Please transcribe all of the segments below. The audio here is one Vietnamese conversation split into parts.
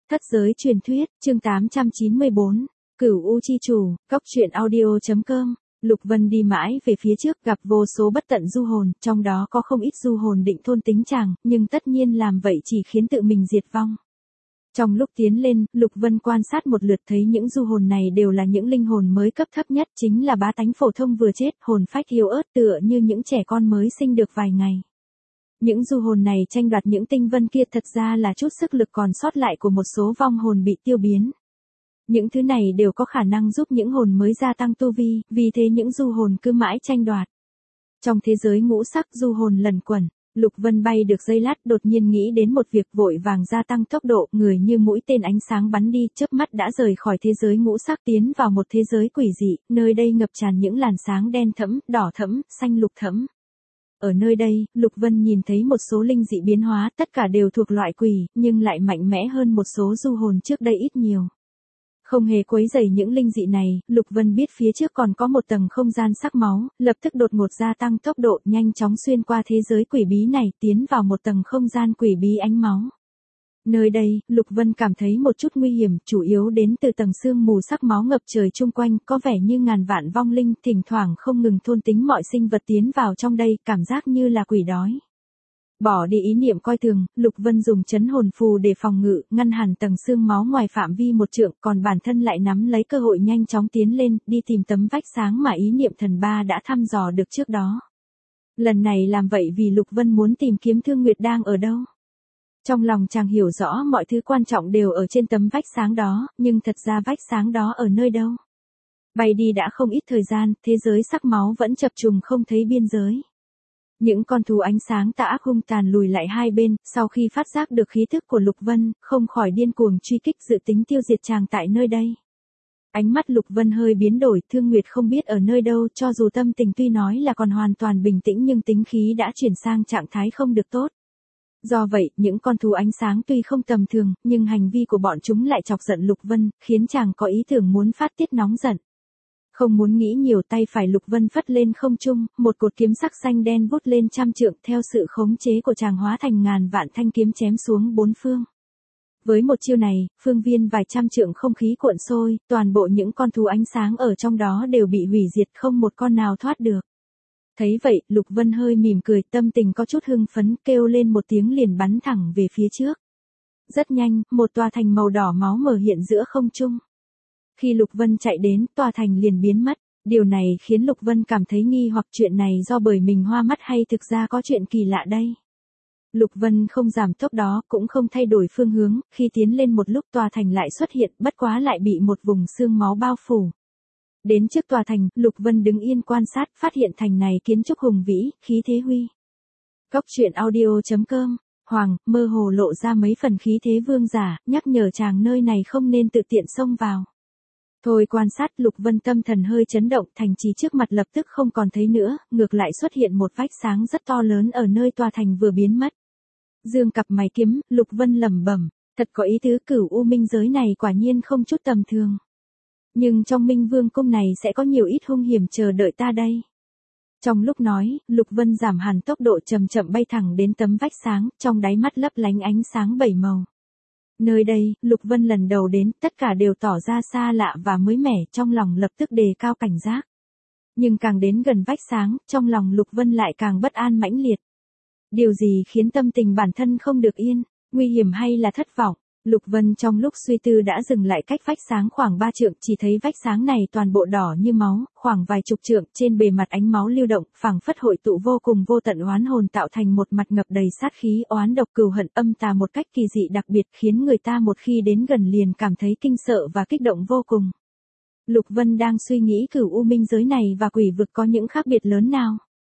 Thất giới truyền thuyết, chương 894, Cửu U chi chủ, Cốc truyện audio.com. Lục Vân đi mãi về phía trước, gặp vô số bất tận du hồn, trong đó có không ít du hồn định thôn tính chàng, nhưng tất nhiên làm vậy chỉ khiến tự mình diệt vong. Trong lúc tiến lên, Lục Vân quan sát một lượt thấy những du hồn này đều là những linh hồn mới cấp thấp nhất, chính là bá tánh phổ thông vừa chết, hồn phách yếu ớt tựa như những trẻ con mới sinh được vài ngày. Những du hồn này tranh đoạt những tinh vân kia thật ra là chút sức lực còn sót lại của một số vong hồn bị tiêu biến. Những thứ này đều có khả năng giúp những hồn mới gia tăng tu vi, vì thế những du hồn cứ mãi tranh đoạt. Trong thế giới ngũ sắc du hồn lẩn quẩn, Lục Vân bay được giây lát đột nhiên nghĩ đến một việc, vội vàng gia tăng tốc độ, người như mũi tên ánh sáng bắn đi, chớp mắt đã rời khỏi thế giới ngũ sắc tiến vào một thế giới quỷ dị, nơi đây ngập tràn những làn sáng đen thẫm, đỏ thẫm, xanh lục thẫm. Ở nơi đây, Lục Vân nhìn thấy một số linh dị biến hóa, tất cả đều thuộc loại quỷ, nhưng lại mạnh mẽ hơn một số du hồn trước đây ít nhiều. Không hề quấy rầy những linh dị này, Lục Vân biết phía trước còn có một tầng không gian sắc máu, lập tức đột ngột gia tăng tốc độ, nhanh chóng xuyên qua thế giới quỷ bí này, tiến vào một tầng không gian quỷ bí ánh máu. Nơi đây, Lục Vân cảm thấy một chút nguy hiểm, chủ yếu đến từ tầng sương mù sắc máu ngập trời chung quanh, có vẻ như ngàn vạn vong linh, thỉnh thoảng không ngừng thôn tính mọi sinh vật tiến vào trong đây, cảm giác như là quỷ đói. Bỏ đi ý niệm coi thường, Lục Vân dùng chấn hồn phù để phòng ngự, ngăn hẳn tầng xương máu ngoài phạm vi một trượng, còn bản thân lại nắm lấy cơ hội nhanh chóng tiến lên, đi tìm tấm vách sáng mà ý niệm thần ba đã thăm dò được trước đó. Lần này làm vậy vì Lục Vân muốn tìm kiếm Thương Nguyệt đang ở đâu. Trong lòng chàng hiểu rõ mọi thứ quan trọng đều ở trên tấm vách sáng đó, nhưng thật ra vách sáng đó ở nơi đâu? Bay đi đã không ít thời gian, thế giới sắc máu vẫn chập trùng không thấy biên giới. Những con thú ánh sáng tà ác hung tàn lùi lại hai bên, sau khi phát giác được khí thức của Lục Vân, không khỏi điên cuồng truy kích, dự tính tiêu diệt chàng tại nơi đây. Ánh mắt Lục Vân hơi biến đổi, Thương Nguyệt không biết ở nơi đâu, cho dù tâm tình tuy nói là còn hoàn toàn bình tĩnh nhưng tính khí đã chuyển sang trạng thái không được tốt. Do vậy, những con thú ánh sáng tuy không tầm thường, nhưng hành vi của bọn chúng lại chọc giận Lục Vân, khiến chàng có ý tưởng muốn phát tiết nóng giận. Không muốn nghĩ nhiều, tay phải Lục Vân phất lên không trung, một cột kiếm sắc xanh đen vút lên trăm trượng, theo sự khống chế của chàng hóa thành ngàn vạn thanh kiếm chém xuống bốn phương. Với một chiêu này, phương viên vài trăm trượng không khí cuộn sôi, toàn bộ những con thú ánh sáng ở trong đó đều bị hủy diệt, không một con nào thoát được. Thấy vậy, Lục Vân hơi mỉm cười, tâm tình có chút hưng phấn, kêu lên một tiếng liền bắn thẳng về phía trước. Rất nhanh, một tòa thành màu đỏ máu mở hiện giữa không trung. Khi Lục Vân chạy đến, tòa thành liền biến mất. Điều này khiến Lục Vân cảm thấy nghi hoặc, chuyện này do bởi mình hoa mắt hay thực ra có chuyện kỳ lạ đây. Lục Vân không giảm tốc đó, cũng không thay đổi phương hướng, khi tiến lên một lúc tòa thành lại xuất hiện, bất quá lại bị một vùng sương máu bao phủ. Đến trước tòa thành, Lục Vân đứng yên quan sát, phát hiện thành này kiến trúc hùng vĩ, khí thế huy. Cốc truyện audio.com. Hoàng, mơ hồ lộ ra mấy phần khí thế vương giả, nhắc nhở chàng nơi này không nên tự tiện xông vào. Thôi quan sát, Lục Vân tâm thần hơi chấn động, thành trì trước mặt lập tức không còn thấy nữa, ngược lại xuất hiện một vách sáng rất to lớn ở nơi tòa thành vừa biến mất. Dương cặp mày kiếm, Lục Vân lẩm bẩm, thật có ý tứ, Cửu U minh giới này quả nhiên không chút tầm thường. Nhưng trong Minh Vương cung này sẽ có nhiều ít hung hiểm chờ đợi ta đây. Trong lúc nói, Lục Vân giảm hẳn tốc độ, chậm chậm bay thẳng đến tấm vách sáng, trong đáy mắt lấp lánh ánh sáng bảy màu. Nơi đây, Lục Vân lần đầu đến, tất cả đều tỏ ra xa lạ và mới mẻ, trong lòng lập tức đề cao cảnh giác. Nhưng càng đến gần vách sáng, trong lòng Lục Vân lại càng bất an mãnh liệt. Điều gì khiến tâm tình bản thân không được yên, nguy hiểm hay là thất vọng? Lục Vân trong lúc suy tư đã dừng lại cách vách sáng khoảng 3 trượng, chỉ thấy vách sáng này toàn bộ đỏ như máu, khoảng vài chục trượng, trên bề mặt ánh máu lưu động, phảng phất hội tụ vô cùng vô tận oán hồn tạo thành một mặt ngập đầy sát khí, oán độc cừu hận âm tà một cách kỳ dị đặc biệt, khiến người ta một khi đến gần liền cảm thấy kinh sợ và kích động vô cùng. Lục Vân đang suy nghĩ Cửu U minh giới này và quỷ vực có những khác biệt lớn nào.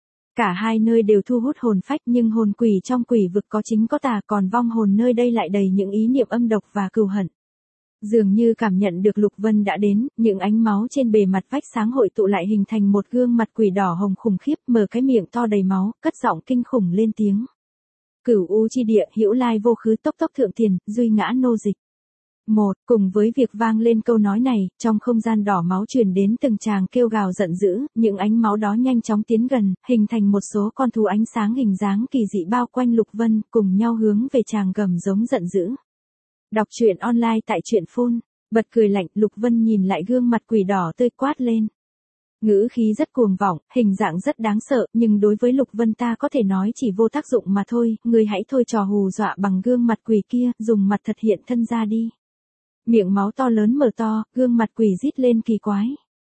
Cả hai nơi đều thu hút hồn phách, nhưng hồn quỷ trong quỷ vực có chính có tà, còn vong hồn nơi đây lại đầy những ý niệm âm độc và cừu hận. Dường như cảm nhận được Lục Vân đã đến, những ánh máu trên bề mặt vách sáng hội tụ lại hình thành một gương mặt quỷ đỏ hồng khủng khiếp, mở cái miệng to đầy máu, cất giọng kinh khủng lên tiếng. Cửu U chi địa, hữu lai vô khứ, tốc tốc thượng tiền, duy ngã nô dịch. Cùng với việc vang lên câu nói này, trong không gian đỏ máu truyền đến từng tràng kêu gào giận dữ, những ánh máu đó nhanh chóng tiến gần, hình thành một số con thú ánh sáng hình dáng kỳ dị bao quanh Lục Vân, cùng nhau hướng về chàng gầm giống giận dữ. Đọc truyện online tại truyện phun. Bật cười lạnh, Lục Vân nhìn lại gương mặt quỷ đỏ tươi quát lên. Ngữ khí rất cuồng vọng, hình dạng rất đáng sợ, nhưng đối với Lục Vân ta có thể nói chỉ vô tác dụng mà thôi, ngươi hãy thôi trò hù dọa bằng gương mặt quỷ kia, dùng mặt thật hiện thân ra đi. Miệng máu to lớn mở to, gương mặt quỷ rít lên kỳ quái.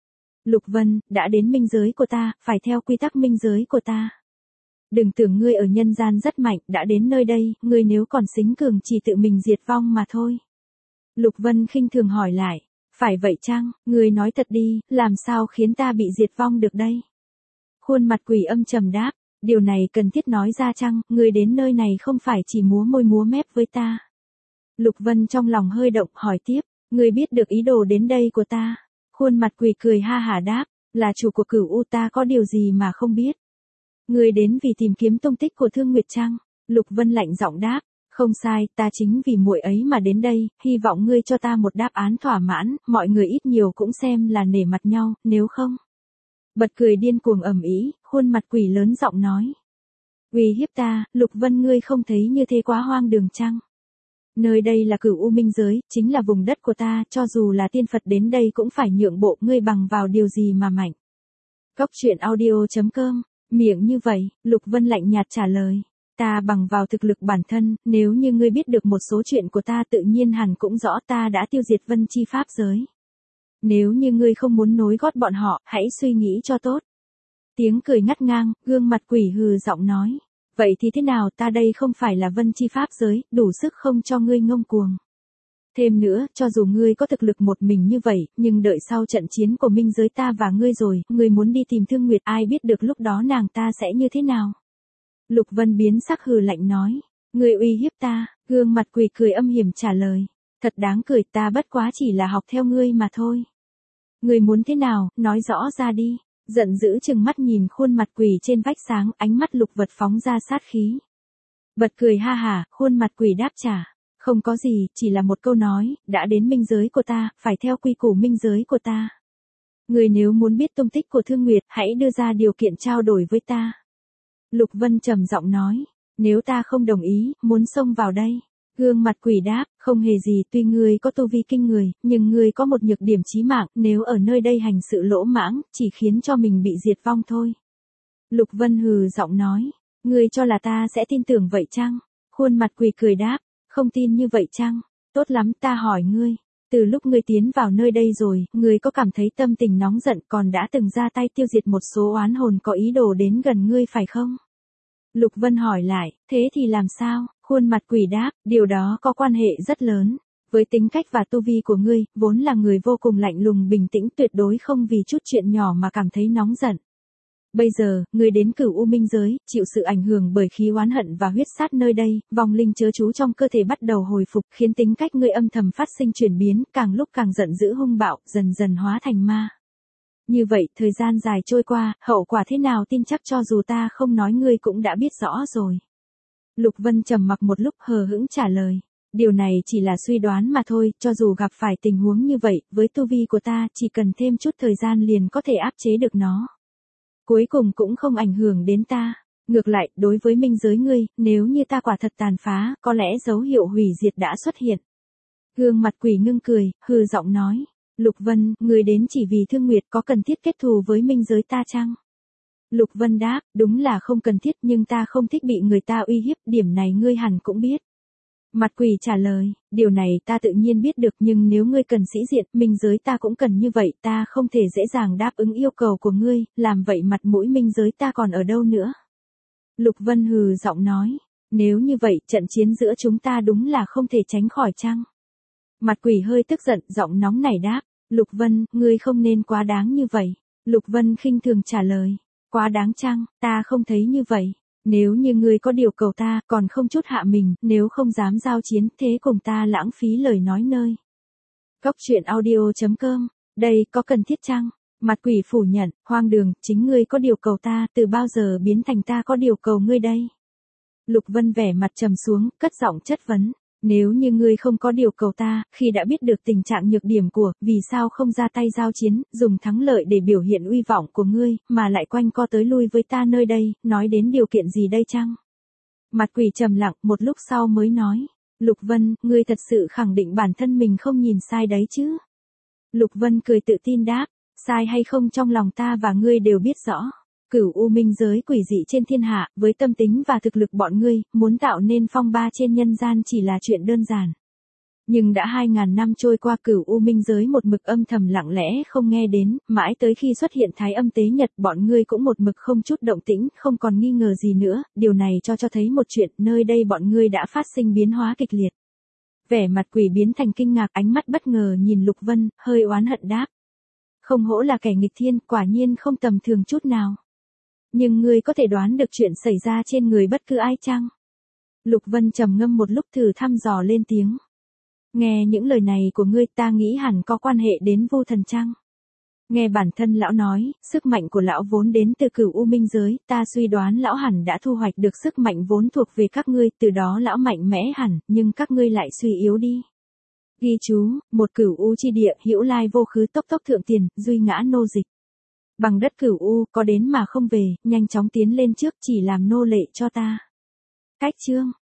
Lục Vân, đã đến minh giới của ta, phải theo quy tắc minh giới của ta. Đừng tưởng ngươi ở nhân gian rất mạnh, đã đến nơi đây, ngươi nếu còn xính cường chỉ tự mình diệt vong mà thôi. Lục Vân khinh thường hỏi lại, phải vậy chăng, ngươi nói thật đi, làm sao khiến ta bị diệt vong được đây? Khuôn mặt quỷ âm trầm đáp, điều này cần thiết nói ra chăng, ngươi đến nơi này không phải chỉ múa môi múa mép với ta. Lục Vân trong lòng hơi động hỏi tiếp, ngươi biết được ý đồ đến đây của ta? Khuôn mặt quỷ cười ha hả đáp, là chủ của Cửu U ta có điều gì mà không biết? Ngươi đến vì tìm kiếm tung tích của Thương Nguyệt chăng? Lục Vân lạnh giọng đáp, không sai, ta chính vì muội ấy mà đến đây, hy vọng ngươi cho ta một đáp án thỏa mãn, mọi người ít nhiều cũng xem là nể mặt nhau, nếu không. Bật cười điên cuồng ầm ĩ, khuôn mặt quỷ lớn giọng nói. Uy hiếp ta, Lục Vân ngươi không thấy như thế quá hoang đường chăng? Nơi đây là Cửu U minh giới, chính là vùng đất của ta, cho dù là tiên Phật đến đây cũng phải nhượng bộ, ngươi bằng vào điều gì mà mạnh. Cốc truyện audio.com, miệng như vậy, Lục Vân lạnh nhạt trả lời. Ta bằng vào thực lực bản thân, nếu như ngươi biết được một số chuyện của ta tự nhiên hẳn cũng rõ ta đã tiêu diệt Vân Chi Pháp giới. Nếu như ngươi không muốn nối gót bọn họ, hãy suy nghĩ cho tốt. Tiếng cười ngắt ngang, gương mặt quỷ hừ giọng nói. Vậy thì thế nào, ta đây không phải là Vân Chi Pháp giới, đủ sức không cho ngươi ngông cuồng. Thêm nữa, cho dù ngươi có thực lực một mình như vậy, nhưng đợi sau trận chiến của minh giới ta và ngươi rồi, ngươi muốn đi tìm Thương Nguyệt, ai biết được lúc đó nàng ta sẽ như thế nào. Lục Vân biến sắc hừ lạnh nói, ngươi uy hiếp ta, gương mặt quỷ cười âm hiểm trả lời, thật đáng cười, ta bất quá chỉ là học theo ngươi mà thôi. Ngươi muốn thế nào, nói rõ ra đi. Giận dữ chừng mắt nhìn khuôn mặt quỷ trên vách sáng, ánh mắt Lục Vật phóng ra sát khí. Bật cười ha hả, khuôn mặt quỷ đáp trả, không có gì, chỉ là một câu nói, đã đến minh giới của ta, phải theo quy củ minh giới của ta. Ngươi nếu muốn biết tung tích của Thương Nguyệt, hãy đưa ra điều kiện trao đổi với ta. Lục Vân trầm giọng nói, nếu ta không đồng ý, muốn xông vào đây. Gương mặt quỷ đáp, không hề gì, tuy ngươi có tu vi kinh người, nhưng ngươi có một nhược điểm chí mạng, nếu ở nơi đây hành sự lỗ mãng, chỉ khiến cho mình bị diệt vong thôi. Lục Vân hừ giọng nói, ngươi cho là ta sẽ tin tưởng vậy chăng? Khuôn mặt quỷ cười đáp, không tin như vậy chăng? Tốt lắm, ta hỏi ngươi, từ lúc ngươi tiến vào nơi đây rồi, ngươi có cảm thấy tâm tình nóng giận còn đã từng ra tay tiêu diệt một số oán hồn có ý đồ đến gần ngươi phải không? Lục Vân hỏi lại, thế thì làm sao? Khuôn mặt quỷ đáp, điều đó có quan hệ rất lớn. Với tính cách và tu vi của ngươi, vốn là người vô cùng lạnh lùng bình tĩnh tuyệt đối không vì chút chuyện nhỏ mà cảm thấy nóng giận. Bây giờ, ngươi đến Cửu U minh giới, chịu sự ảnh hưởng bởi khí oán hận và huyết sát nơi đây, vong linh chớ chú trong cơ thể bắt đầu hồi phục, khiến tính cách ngươi âm thầm phát sinh chuyển biến, càng lúc càng giận dữ hung bạo, dần dần hóa thành ma. Như vậy, thời gian dài trôi qua, hậu quả thế nào tin chắc cho dù ta không nói ngươi cũng đã biết rõ rồi. Lục Vân trầm mặc một lúc hờ hững trả lời. Điều này chỉ là suy đoán mà thôi, cho dù gặp phải tình huống như vậy, với tu vi của ta, chỉ cần thêm chút thời gian liền có thể áp chế được nó. Cuối cùng cũng không ảnh hưởng đến ta. Ngược lại, đối với minh giới ngươi, nếu như ta quả thật tàn phá, có lẽ dấu hiệu hủy diệt đã xuất hiện. Gương mặt quỷ ngưng cười, hừ giọng nói. Lục Vân, ngươi đến chỉ vì Thương Nguyệt, có cần thiết kết thù với minh giới ta chăng? Lục Vân đáp, đúng là không cần thiết nhưng ta không thích bị người ta uy hiếp, điểm này ngươi hẳn cũng biết. Mặt quỷ trả lời, điều này ta tự nhiên biết được nhưng nếu ngươi cần sĩ diện, minh giới ta cũng cần như vậy, ta không thể dễ dàng đáp ứng yêu cầu của ngươi, làm vậy mặt mũi minh giới ta còn ở đâu nữa. Lục Vân hừ giọng nói, nếu như vậy, trận chiến giữa chúng ta đúng là không thể tránh khỏi chăng? Mặt quỷ hơi tức giận, giọng nóng nảy đáp, Lục Vân, ngươi không nên quá đáng như vậy. Lục Vân khinh thường trả lời, quá đáng chăng, ta không thấy như vậy. Nếu như ngươi có điều cầu ta, còn không chút hạ mình, nếu không dám giao chiến, thế cùng ta lãng phí lời nói nơi. Cốc truyện audio.com, đây có cần thiết chăng? Mặt quỷ phủ nhận, hoang đường, chính ngươi có điều cầu ta, từ bao giờ biến thành ta có điều cầu ngươi đây? Lục Vân vẻ mặt trầm xuống, cất giọng chất vấn. Nếu như ngươi không có điều cầu ta, khi đã biết được tình trạng nhược điểm của, vì sao không ra tay giao chiến, dùng thắng lợi để biểu hiện uy vọng của ngươi, mà lại quanh co tới lui với ta nơi đây, nói đến điều kiện gì đây chăng? Mặt quỷ trầm lặng, một lúc sau mới nói. Lục Vân, ngươi thật sự khẳng định bản thân mình không nhìn sai đấy chứ? Lục Vân cười tự tin đáp, sai hay không trong lòng ta và ngươi đều biết rõ. Cửu U minh giới quỷ dị trên thiên hạ, với tâm tính và thực lực bọn ngươi, muốn tạo nên phong ba trên nhân gian chỉ là chuyện đơn giản. Nhưng đã 2000 năm trôi qua, Cửu U minh giới một mực âm thầm lặng lẽ không nghe đến, mãi tới khi xuất hiện Thái Âm Tế Nhật, bọn ngươi cũng một mực không chút động tĩnh, không còn nghi ngờ gì nữa, điều này cho thấy một chuyện, nơi đây bọn ngươi đã phát sinh biến hóa kịch liệt. Vẻ mặt quỷ biến thành kinh ngạc, ánh mắt bất ngờ nhìn Lục Vân, hơi oán hận đáp. Không hổ là kẻ nghịch thiên, quả nhiên không tầm thường chút nào. Nhưng ngươi có thể đoán được chuyện xảy ra trên người bất cứ ai chăng? Lục Vân trầm ngâm một lúc thử thăm dò lên tiếng. Nghe những lời này của ngươi, ta nghĩ hẳn có quan hệ đến Vô Thần chăng? Nghe bản thân lão nói, sức mạnh của lão vốn đến từ Cửu U minh giới, ta suy đoán lão hẳn đã thu hoạch được sức mạnh vốn thuộc về các ngươi, từ đó lão mạnh mẽ hẳn, nhưng các ngươi lại suy yếu đi. Ghi chú, một Cửu U chi địa, hữu lai vô khứ, tốc tốc thượng tiền, duy ngã nô dịch. Bằng đất Cửu U, có đến mà không về, nhanh chóng tiến lên trước, chỉ làm nô lệ cho ta. Cách chương